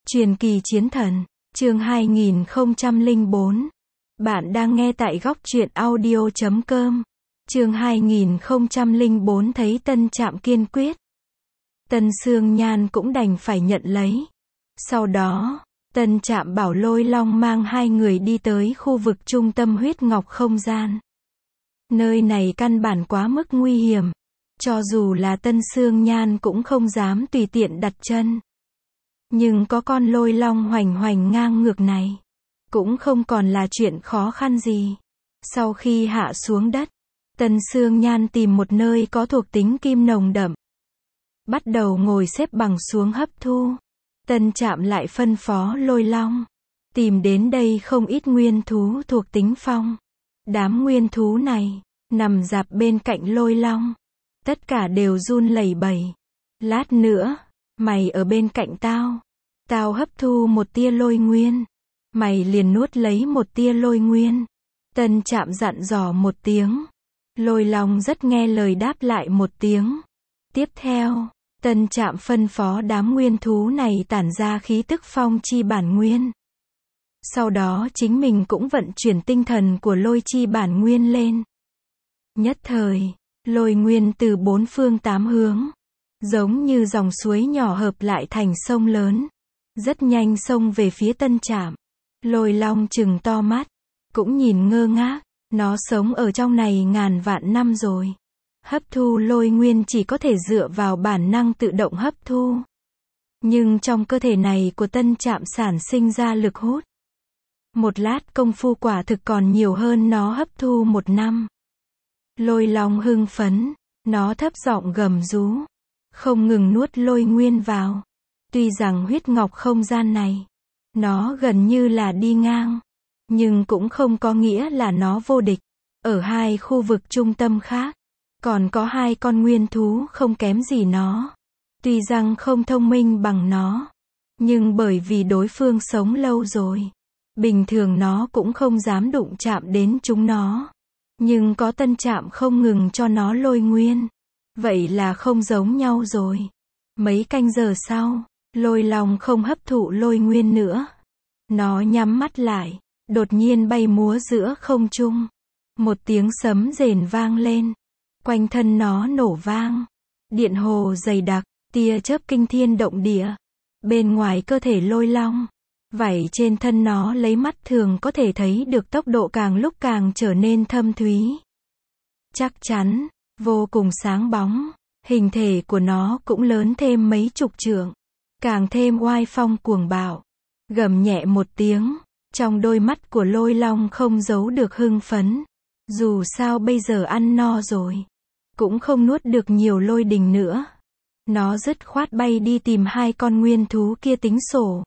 Truyền kỳ chiến thần, chương 2004. Bạn đang nghe tại góc truyện audio.com. Chương 2004 thấy Tân Trạm kiên quyết. Tân Sương Nhan cũng đành phải nhận lấy. Sau đó, Tân Trạm bảo Lôi Long mang hai người đi tới khu vực trung tâm huyết ngọc không gian. Nơi này căn bản quá mức nguy hiểm. Cho dù là Tân Sương Nhan cũng không dám tùy tiện đặt chân. Nhưng có con Lôi Long hoành hoành ngang ngược này, cũng không còn là chuyện khó khăn gì. Sau khi hạ xuống đất, Tân Sương Nhan tìm một nơi có thuộc tính kim nồng đậm. Bắt đầu ngồi xếp bằng xuống hấp thu. Tân Trạm lại phân phó Lôi Long tìm đến đây không ít nguyên thú thuộc tính phong. Đám nguyên thú này nằm rạp bên cạnh Lôi Long, tất cả đều run lẩy bẩy. Lát nữa, mày ở bên cạnh tao. Tao hấp thu một tia lôi nguyên. Mày liền nuốt lấy một tia lôi nguyên. Tân Trạm dặn dò một tiếng. Lôi Long rất nghe lời đáp lại một tiếng. Tiếp theo, Tân Trạm phân phó đám nguyên thú này tản ra khí tức phong chi bản nguyên. Sau đó chính mình cũng vận chuyển tinh thần của lôi chi bản nguyên lên. Nhất thời, lôi nguyên từ bốn phương tám hướng, giống như dòng suối nhỏ hợp lại thành sông lớn, rất nhanh xông về phía Tân Trạm. Lôi Long trừng to mắt, cũng nhìn ngơ ngác. Nó sống ở trong này ngàn vạn năm rồi. Hấp thu lôi nguyên chỉ có thể dựa vào bản năng tự động hấp thu. Nhưng trong cơ thể này của Tân Trạm sản sinh ra lực hút. Một lát công phu quả thực còn nhiều hơn nó hấp thu một năm. Lôi Long hưng phấn, nó thấp giọng gầm rú, không ngừng nuốt lôi nguyên vào. Tuy rằng huyết ngọc không gian này, nó gần như là đi ngang, nhưng cũng không có nghĩa là nó vô địch. Ở hai khu vực trung tâm khác, còn có hai con nguyên thú không kém gì nó. Tuy rằng không thông minh bằng nó, nhưng bởi vì đối phương sống lâu rồi, bình thường nó cũng không dám đụng chạm đến chúng nó. Nhưng có Tân Trạm không ngừng cho nó lôi nguyên, vậy là không giống nhau rồi. Mấy canh giờ sau, Lôi Long không hấp thụ lôi nguyên nữa. Nó nhắm mắt lại, đột nhiên bay múa giữa không trung. Một tiếng sấm rền vang lên. Quanh thân nó nổ vang. Điện hồ dày đặc, tia chớp kinh thiên động địa. Bên ngoài cơ thể Lôi Long, vảy trên thân nó lấy mắt thường có thể thấy được tốc độ càng lúc càng trở nên thâm thúy. Chắc chắn, vô cùng sáng bóng. Hình thể của nó cũng lớn thêm mấy chục trượng, càng thêm oai phong cuồng bạo. Gầm nhẹ một tiếng, trong đôi mắt của Lôi Long không giấu được hưng phấn. Dù sao bây giờ ăn no rồi, cũng không nuốt được nhiều lôi đình nữa. Nó dứt khoát bay đi tìm hai con nguyên thú kia tính sổ.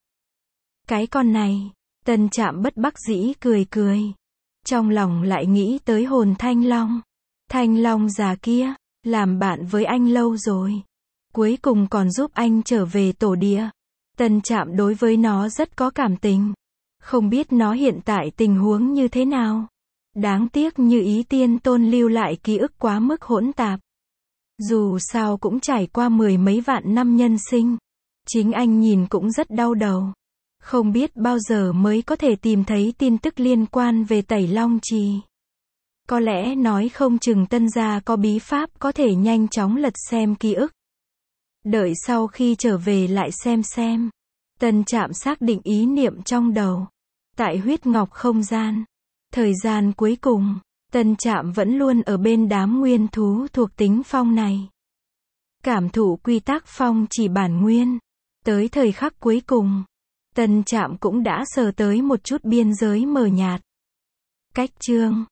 Cái con này, Tân Trạm bất đắc dĩ cười cười. Trong lòng lại nghĩ tới hồn Thanh Long. Thanh Long già kia, làm bạn với anh lâu rồi, cuối cùng còn giúp anh trở về tổ địa. Tân Trạm đối với nó rất có cảm tình. Không biết nó hiện tại tình huống như thế nào. Đáng tiếc như Ý Tiên Tôn lưu lại ký ức quá mức hỗn tạp. Dù sao cũng trải qua mười mấy vạn năm nhân sinh. Chính anh nhìn cũng rất đau đầu. Không biết bao giờ mới có thể tìm thấy tin tức liên quan về Tẩy Long Trì. Có lẽ nói không chừng Tân gia có bí pháp có thể nhanh chóng lật xem ký ức. Đợi sau khi trở về lại xem. Tân Trạm xác định ý niệm trong đầu. Tại huyết ngọc không gian, thời gian cuối cùng, Tân Trạm vẫn luôn ở bên đám nguyên thú thuộc tính phong này. Cảm thụ quy tắc phong chỉ bản nguyên. Tới thời khắc cuối cùng, Tân Trạm cũng đã sờ tới một chút biên giới mờ nhạt. Cách chương